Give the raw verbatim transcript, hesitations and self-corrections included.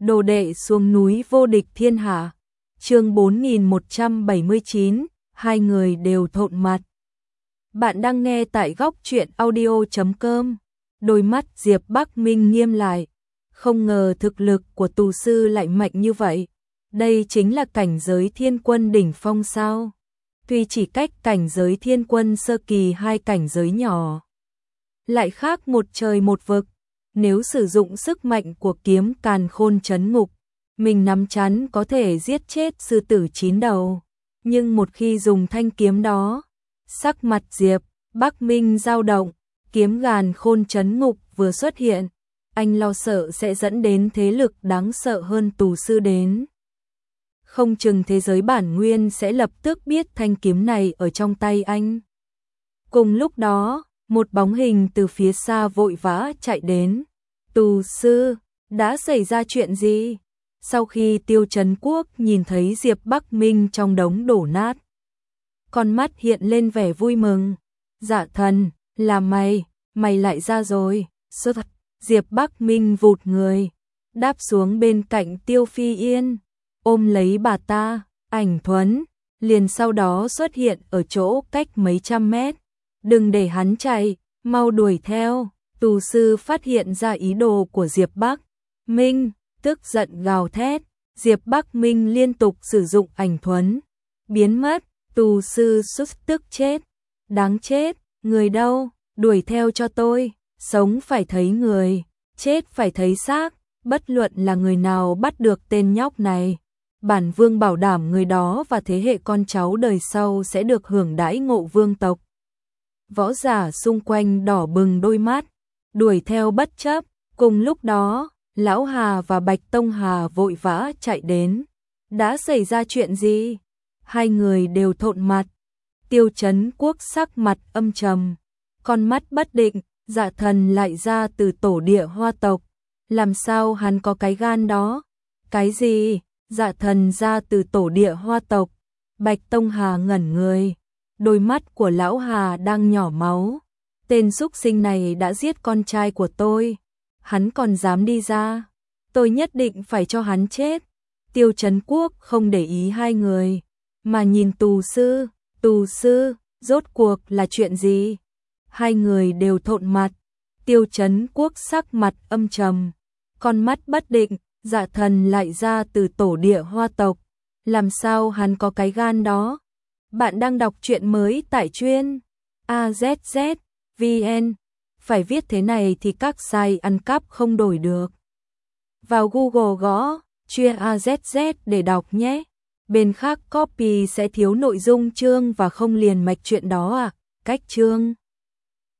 Đồ đệ xuống núi vô địch thiên hạ. Chương bốn nghìn một trăm bảy mươi chín, hai người đều thộn mặt. Bạn đang nghe tại góc truyện audio chấm com. Đôi mắt Diệp Bắc Minh nghiêm lại, không ngờ thực lực của tù sư lại mạnh như vậy. Đây chính là cảnh giới thiên quân đỉnh phong sao? Tuy chỉ cách cảnh giới thiên quân sơ kỳ hai cảnh giới nhỏ, lại khác một trời một vực. Nếu sử dụng sức mạnh của kiếm càn khôn trấn ngục, mình nắm chắn có thể giết chết sư tử chín đầu. Nhưng một khi dùng thanh kiếm đó, sắc mặt Diệp Bắc Minh dao động. Kiếm càn khôn trấn ngục vừa xuất hiện, anh lo sợ sẽ dẫn đến thế lực đáng sợ hơn tù sư đến. Không chừng thế giới bản nguyên sẽ lập tức biết thanh kiếm này ở trong tay anh. Cùng lúc đó, một bóng hình từ phía xa vội vã chạy đến. Tù sư, đã xảy ra chuyện gì? Sau khi Tiêu Trấn Quốc nhìn thấy Diệp Bắc Minh trong đống đổ nát, con mắt hiện lên vẻ vui mừng. Dạ thần, là mày, mày lại ra rồi. Sơ thật, Diệp Bắc Minh vụt người, đáp xuống bên cạnh Tiêu Phi Yên, ôm lấy bà ta. Ảnh Thuấn liền sau đó xuất hiện ở chỗ cách mấy trăm mét. Đừng để hắn chạy, mau đuổi theo. Tù sư phát hiện ra ý đồ của Diệp Bắc Minh, tức giận gào thét. Diệp Bắc Minh liên tục sử dụng Ảnh Thuấn, biến mất. Tù sư xuất tức chết. Đáng chết, người đâu, đuổi theo cho tôi. Sống phải thấy người, chết phải thấy xác. Bất luận là người nào bắt được tên nhóc này, bản vương bảo đảm người đó và thế hệ con cháu đời sau sẽ được hưởng đãi ngộ vương tộc. Võ giả xung quanh đỏ bừng đôi mắt, đuổi theo bất chấp. Cùng lúc đó, Lão Hà và Bạch Tông Hà vội vã chạy đến. Đã xảy ra chuyện gì? Hai người đều thộn mặt. Tiêu Trấn Quốc sắc mặt âm trầm, con mắt bất định. Dạ thần lại ra từ tổ địa Hoa tộc, làm sao hắn có cái gan đó? Cái gì? Dạ thần ra từ tổ địa Hoa tộc? Bạch Tông Hà ngẩn người, đôi mắt của Lão Hà đang nhỏ máu. Tên súc sinh này đã giết con trai của tôi, hắn còn dám đi ra, tôi nhất định phải cho hắn chết. Tiêu Trấn Quốc không để ý hai người, mà nhìn tù sư. Tù sư, rốt cuộc là chuyện gì? Hai người đều thộn mặt. Tiêu Trấn Quốc sắc mặt âm trầm, con mắt bất định. Dạ thần lại ra từ tổ địa Hoa tộc, làm sao hắn có cái gan đó? Bạn đang đọc truyện mới tại truyện a zét zét vê en. Phải viết thế này thì các site ăn cắp không đổi được. Vào Google gõ truyện a zét zét để đọc nhé. Bên khác copy sẽ thiếu nội dung chương và không liền mạch chuyện đó à? Cách chương